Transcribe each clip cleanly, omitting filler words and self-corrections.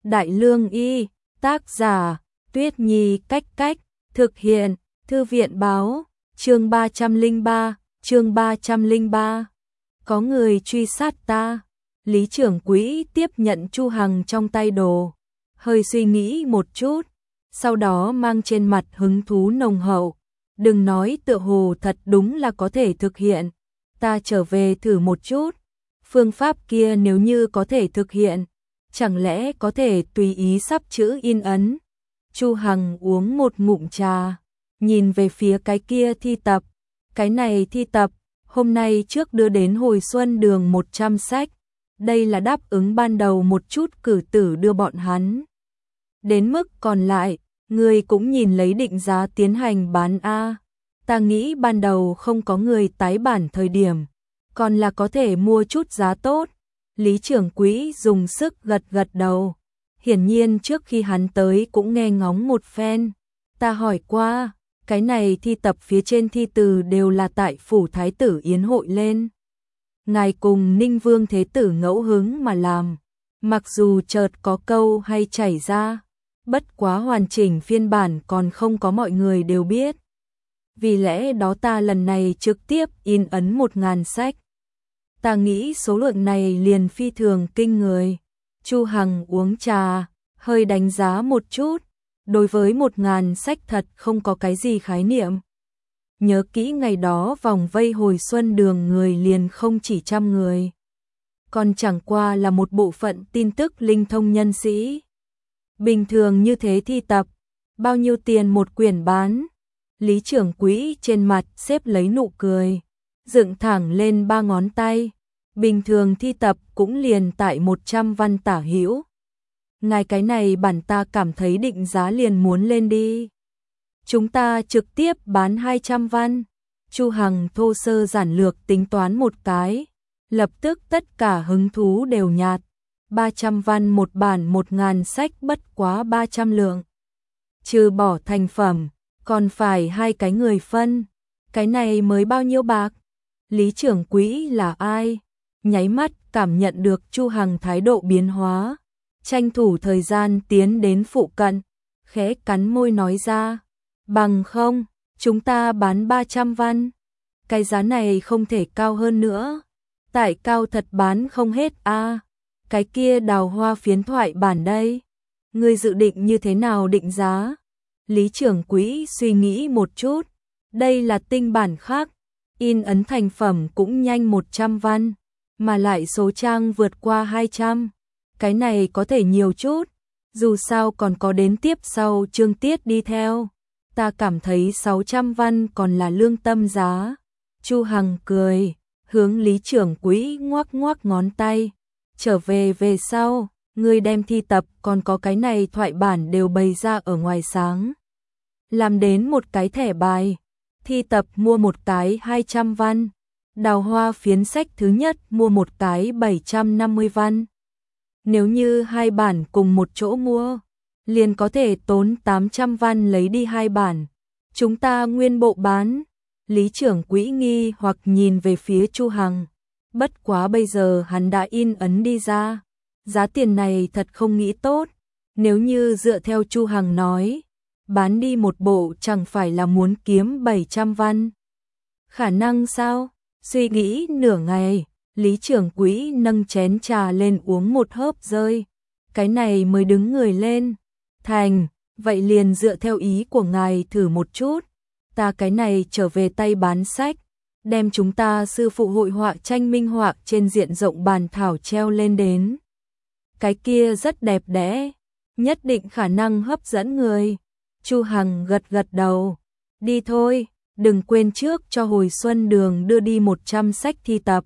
Đại Lương Y, tác giả, Tuyết Nhi cách cách, thực hiện, Thư viện báo, chương 303. Có người truy sát ta. Lý trưởng quỹ tiếp nhận Chu Hằng trong tay đồ, hơi suy nghĩ một chút, sau đó mang trên mặt hứng thú nồng hậu. Đừng nói, tựa hồ thật đúng là có thể thực hiện. Ta trở về thử một chút. Phương pháp kia nếu như có thể thực hiện, chẳng lẽ có thể tùy ý sắp chữ in ấn. Chu Hằng uống một ngụm trà, nhìn về phía cái kia thi tập. Cái này thi tập, hôm nay trước đưa đến Hồi Xuân Đường 100 sách. Đây là đáp ứng ban đầu một chút cử tử đưa bọn hắn. Đến mức còn lại, người cũng nhìn lấy định giá tiến hành bán a. Ta nghĩ ban đầu không có người tái bản thời điểm, còn là có thể mua chút giá tốt. Lý trưởng quỹ dùng sức gật gật đầu. Hiển nhiên trước khi hắn tới cũng nghe ngóng một phen. Ta hỏi qua, cái này thi tập phía trên thi từ đều là tại phủ thái tử yến hội lên. Ngài cùng Ninh Vương Thế Tử ngẫu hứng mà làm. Mặc dù chợt có câu hay chảy ra, bất quá hoàn chỉnh phiên bản còn không có mọi người đều biết. Vì lẽ đó ta lần này trực tiếp in ấn 1000 sách. Ta nghĩ số lượng này liền phi thường kinh người. Chu Hằng uống trà, hơi đánh giá một chút. Đối với 1000 sách thật không có cái gì khái niệm. Nhớ kỹ ngày đó vòng vây Hồi Xuân Đường người liền không chỉ 100 người. Còn chẳng qua là một bộ phận tin tức linh thông nhân sĩ. Bình thường như thế thi tập, bao nhiêu tiền một quyển bán? Lý trưởng quỹ trên mặt xếp lấy nụ cười, dựng thẳng lên 3 ngón tay. Bình thường thi tập cũng liền tại 100 văn tả hữu. Ngài cái này bản ta cảm thấy định giá liền muốn lên đi. Chúng ta trực tiếp bán 200 văn. Chu Hằng thô sơ giản lược tính toán một cái, lập tức tất cả hứng thú đều nhạt. 300 văn một bản, 1000 sách bất quá 300 lượng. Trừ bỏ thành phẩm, còn phải 2 cái người phân. Cái này mới bao nhiêu bạc? Lý trưởng quỹ là ai? Nháy mắt cảm nhận được Chu Hằng thái độ biến hóa, tranh thủ thời gian tiến đến phụ cận, khẽ cắn môi nói ra, bằng không, chúng ta bán 300 văn. Cái giá này không thể cao hơn nữa. Tại cao thật bán không hết a. Cái kia Đào Hoa phiến thoại bản đây, ngươi dự định như thế nào định giá? Lý trưởng quỹ suy nghĩ một chút, đây là tinh bản khác, in ấn thành phẩm cũng nhanh 100 văn, mà lại số trang vượt qua 200. Cái này có thể nhiều chút, dù sao còn có đến tiếp sau chương tiết đi theo. Ta cảm thấy 600 văn còn là lương tâm giá. Chu Hằng cười, hướng Lý trưởng quỹ ngoắc ngoắc ngón tay. Trở về sau, ngươi đem thi tập còn có cái này thoại bản đều bày ra ở ngoài sáng. Làm đến một cái thẻ bài, thi tập mua một cái 200 văn. Đào Hoa phiến sách thứ nhất mua một cái 750 văn. Nếu như 2 bản cùng một chỗ mua, liền có thể tốn 800 văn lấy đi 2 bản. Chúng ta nguyên bộ bán. Lý trưởng quỹ nghi hoặc nhìn về phía Chu Hằng. Bất quá bây giờ hắn đã in ấn đi ra. Giá tiền này thật không nghĩ tốt. Nếu như dựa theo Chu Hằng nói, bán đi một bộ chẳng phải là muốn kiếm 700 văn. Khả năng sao? Suy nghĩ nửa ngày, Lý trưởng quỹ nâng chén trà lên uống một hớp rơi. Cái này mới đứng người lên. Thành, vậy liền dựa theo ý của ngài thử một chút. Ta cái này trở về tay bán sách, đem chúng ta sư phụ hội họa tranh minh họa trên diện rộng bàn thảo treo lên đến. Cái kia rất đẹp đẽ, nhất định khả năng hấp dẫn người. Chu Hằng gật gật đầu. Đi thôi, đừng quên trước cho Hồi Xuân Đường đưa đi 100 sách thi tập.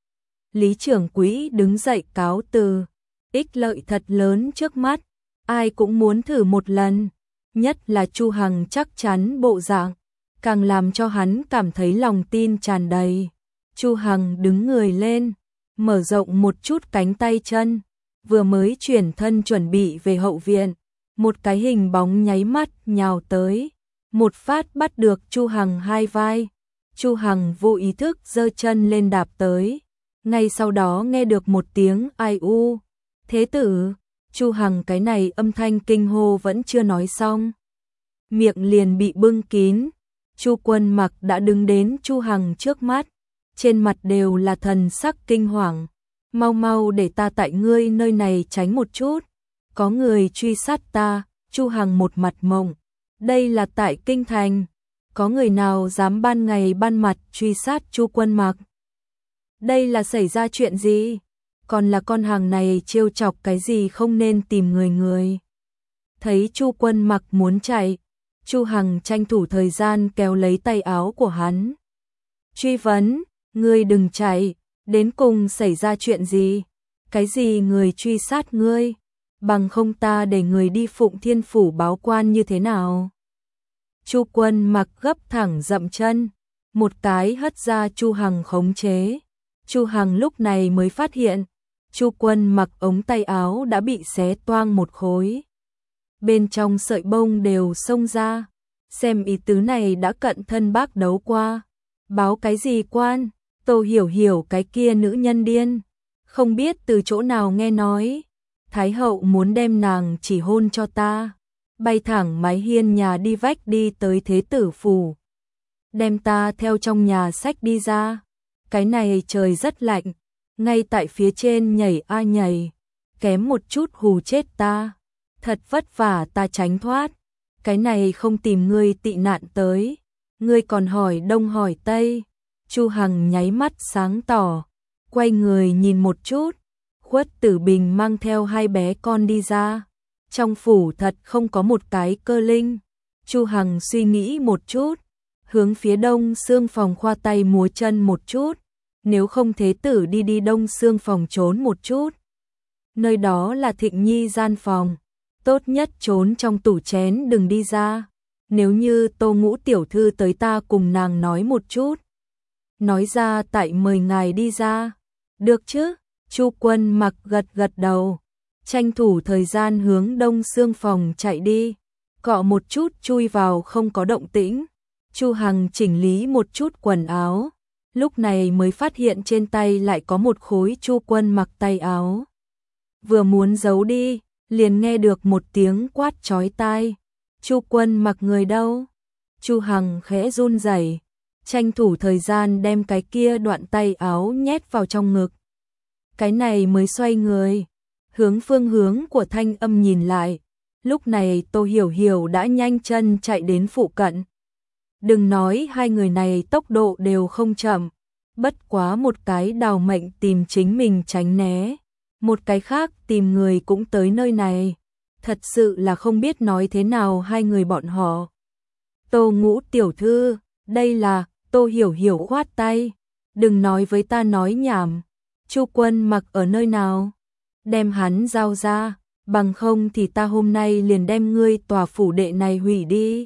Lý trưởng quỹ đứng dậy cáo từ. Ích lợi thật lớn trước mắt, ai cũng muốn thử một lần. Nhất là Chu Hằng chắc chắn bộ dạng, càng làm cho hắn cảm thấy lòng tin tràn đầy. Chu Hằng đứng người lên, mở rộng một chút cánh tay chân, vừa mới chuyển thân chuẩn bị về hậu viện, một cái hình bóng nháy mắt nhào tới, một phát bắt được Chu Hằng hai vai. Chu Hằng vô ý thức giơ chân lên đạp tới, ngay sau đó nghe được một tiếng ai u. Thế tử, Chu Hằng cái này âm thanh kinh hô vẫn chưa nói xong, miệng liền bị bưng kín. Chu Quân Mặc đã đứng đến Chu Hằng trước mắt, trên mặt đều là thần sắc kinh hoàng. Mau mau để ta tại ngươi nơi này tránh một chút, có người truy sát ta. Chu Hằng một mặt mộng, đây là tại kinh thành, có người nào dám ban ngày ban mặt truy sát Chu Quân Mặc? Đây là xảy ra chuyện gì? Còn là con hàng này trêu chọc cái gì không nên tìm người. Thấy Chu Quân Mặc muốn chạy, Chu Hằng tranh thủ thời gian kéo lấy tay áo của hắn. Truy vấn, ngươi đừng chạy, đến cùng xảy ra chuyện gì? Cái gì người truy sát ngươi? Bằng không ta để người đi Phụng Thiên Phủ báo quan như thế nào? Chu Quân Mặc gấp thẳng dậm chân, một cái hất ra Chu Hằng khống chế. Chu Hằng lúc này mới phát hiện, Chu Quân Mặc ống tay áo đã bị xé toang một khối. Bên trong sợi bông đều xông ra, xem ý tứ này đã cận thân bác đấu qua. Báo cái gì quan? Tô Hiểu Hiểu cái kia nữ nhân điên, không biết từ chỗ nào nghe nói, Thái hậu muốn đem nàng chỉ hôn cho ta, bay thẳng mái hiên nhà đi vách đi tới Thế tử phủ, đem ta theo trong nhà xách đi ra. Cái này trời rất lạnh, ngay tại phía trên nhảy a nhảy, kém một chút hù chết ta, thật vất vả ta tránh thoát. Cái này không tìm ngươi tị nạn tới, ngươi còn hỏi đông hỏi tây. Chu Hằng nháy mắt sáng tỏ, quay người nhìn một chút, Khuất Tử Bình mang theo hai bé con đi ra. Trong phủ thật không có một cái cơ linh. Chu Hằng suy nghĩ một chút, hướng phía đông xương phòng khoa tay múa chân một chút, nếu không thế tử đi đông xương phòng trốn một chút. Nơi đó là Thịnh Nhi gian phòng, tốt nhất trốn trong tủ chén đừng đi ra. Nếu như Tô Ngũ tiểu thư tới ta cùng nàng nói một chút. Nói ra tại mời ngài đi ra. Được chứ? Chu Quân Mặc gật gật đầu, tranh thủ thời gian hướng đông xương phòng chạy đi, cọ một chút chui vào không có động tĩnh. Chu Hằng chỉnh lý một chút quần áo, lúc này mới phát hiện trên tay lại có một khối Chu Quân Mặc tay áo. Vừa muốn giấu đi, liền nghe được một tiếng quát chói tai. Chu Quân Mặc người đâu? Chu Hằng khẽ run rẩy, tranh thủ thời gian đem cái kia đoạn tay áo nhét vào trong ngực. Cái này mới xoay người, hướng phương hướng của thanh âm nhìn lại. Lúc này Tô Hiểu Hiểu đã nhanh chân chạy đến phụ cận. Đừng nói hai người này tốc độ đều không chậm, bất quá một cái đào mệnh tìm chính mình tránh né, một cái khác tìm người cũng tới nơi này. Thật sự là không biết nói thế nào hai người bọn họ. Tô Ngũ tiểu thư, đây là... Tô Hiểu Hiểu khoát tay, đừng nói với ta nói nhảm. Chu Quân Mặc ở nơi nào? Đem hắn giao ra, bằng không thì ta hôm nay liền đem ngươi tòa phủ đệ này hủy đi.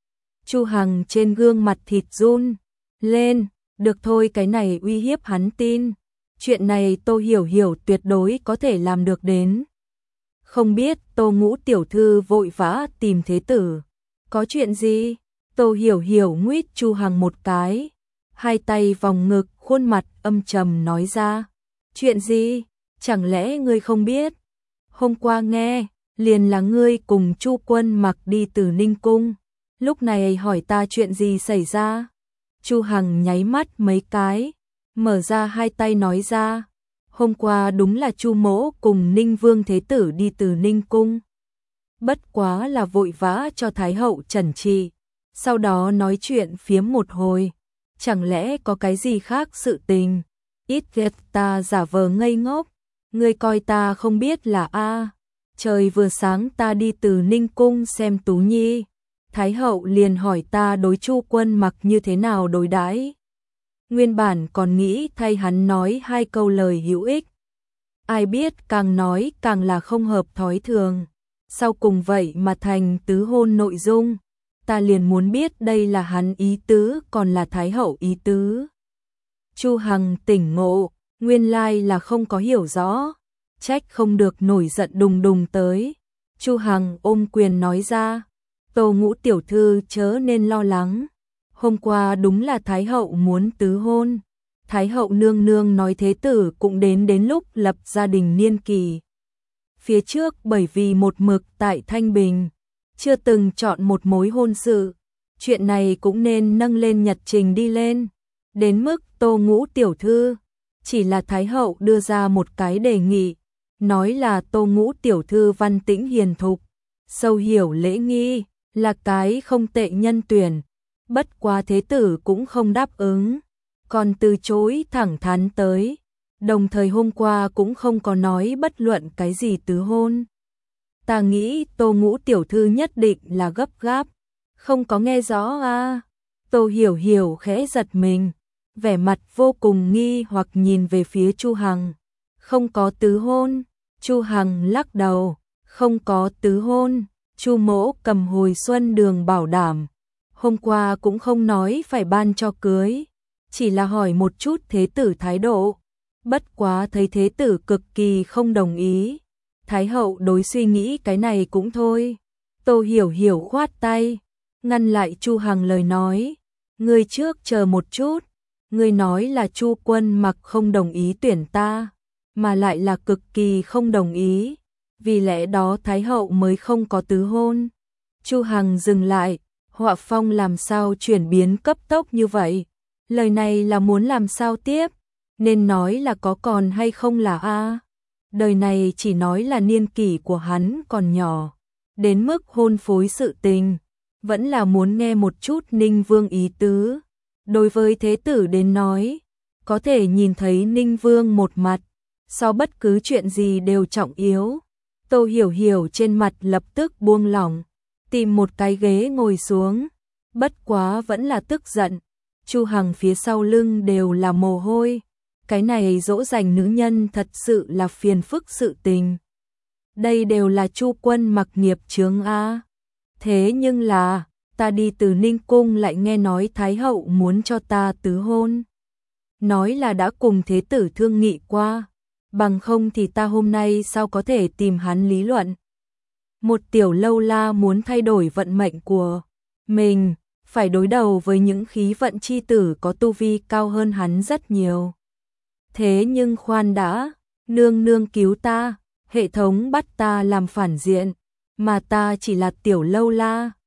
Chu Hằng trên gương mặt thịt run lên, được thôi, cái này uy hiếp hắn tin. Chuyện này Tô Hiểu Hiểu tuyệt đối có thể làm được đến. Không biết Tô Ngũ tiểu thư vội vã tìm thế tử, có chuyện gì? Tô Hiểu Hiểu nguýt Chu Hằng một cái, hai tay vòng ngực, khuôn mặt âm trầm nói ra. Chuyện gì? Chẳng lẽ ngươi không biết? Hôm qua nghe, liền là ngươi cùng Chu Quân Mặc đi từ Ninh Cung, lúc này hỏi ta chuyện gì xảy ra? Chu Hằng nháy mắt mấy cái, mở ra hai tay nói ra. Hôm qua đúng là Chu mỗ cùng Ninh Vương Thế Tử đi từ Ninh Cung. Bất quá là vội vã cho Thái hậu trần trị. Sau đó nói chuyện phiếm một hồi, chẳng lẽ có cái gì khác sự tình? Ít ghét ta giả vờ ngây ngốc, ngươi coi ta không biết là a? Trời vừa sáng ta đi từ Ninh Cung xem Tú Nhi, Thái hậu liền hỏi ta đối Chu Quân Mặc như thế nào đối đãi. Nguyên bản còn nghĩ thay hắn nói hai câu lời hữu ích, ai biết càng nói càng là không hợp thói thường, sau cùng vậy mà thành tứ hôn nội dung. Ta liền muốn biết đây là hắn ý tứ còn là Thái hậu ý tứ. Chu Hằng tỉnh ngộ, nguyên lai là không có hiểu rõ, trách không được nổi giận đùng đùng tới. Chu Hằng ôm quyền nói ra, Tô Ngũ tiểu thư chớ nên lo lắng, hôm qua đúng là Thái hậu muốn tứ hôn. Thái hậu nương nương nói thế tử cũng đến lúc lập gia đình niên kỳ, Phía trước bởi vì một mực tại Thanh Bình, chưa từng chọn một mối hôn sự, chuyện này cũng nên nâng lên nhật trình đi lên. Đến mức Tô Ngũ tiểu thư, chỉ là Thái hậu đưa ra một cái đề nghị, nói là Tô Ngũ tiểu thư văn tĩnh hiền thục, sâu hiểu lễ nghi, là cái không tệ nhân tuyển. Bất quá thế tử cũng không đáp ứng, còn từ chối thẳng thắn tới. Đồng thời hôm qua cũng không có nói bất luận cái gì tứ hôn. Ta nghĩ Tô Ngũ tiểu thư nhất định là gấp gáp, không có nghe rõ à? Tô Hiểu Hiểu khẽ giật mình, vẻ mặt vô cùng nghi hoặc nhìn về phía Chu Hằng. Không có tứ hôn. Chu Hằng lắc đầu, không có tứ hôn. Chu mỗ cầm hồi xuân đường bảo đảm, hôm qua cũng không nói phải ban cho cưới, chỉ là hỏi một chút thế tử thái độ. Bất quá thấy thế tử cực kỳ không đồng ý, Thái hậu đối suy nghĩ cái này cũng thôi. Tô Hiểu Hiểu khoát tay, ngăn lại Chu Hằng lời nói, ngươi trước chờ một chút, ngươi nói là Chu Quân Mặc không đồng ý tuyển ta, mà lại là cực kỳ không đồng ý, vì lẽ đó Thái hậu mới không có tứ hôn. Chu Hằng dừng lại, họa phong làm sao chuyển biến cấp tốc như vậy, lời này là muốn làm sao tiếp, nên nói là có còn hay không là a. Đời này chỉ nói là niên kỷ của hắn còn nhỏ, đến mức hôn phối sự tình, vẫn là muốn nghe một chút Ninh Vương ý tứ. Đối với thế tử đến nói, có thể nhìn thấy Ninh Vương một mặt, so bất cứ chuyện gì đều trọng yếu. Tô Hiểu Hiểu trên mặt lập tức buông lỏng, tìm một cái ghế ngồi xuống, bất quá vẫn là tức giận. Chu Hằng phía sau lưng đều là mồ hôi, cái này dỗ dành nữ nhân thật sự là phiền phức sự tình. Đây đều là Chu Quân Mặc nghiệp chướng a. Thế nhưng là, ta đi từ Ninh Cung lại nghe nói Thái hậu muốn cho ta tứ hôn. Nói là đã cùng thế tử thương nghị qua, bằng không thì ta hôm nay sao có thể tìm hắn lý luận. Một tiểu lâu la muốn thay đổi vận mệnh của mình, phải đối đầu với những khí vận chi tử có tu vi cao hơn hắn rất nhiều. Thế nhưng khoan đã, nương nương cứu ta, hệ thống bắt ta làm phản diện, mà ta chỉ là tiểu lâu la,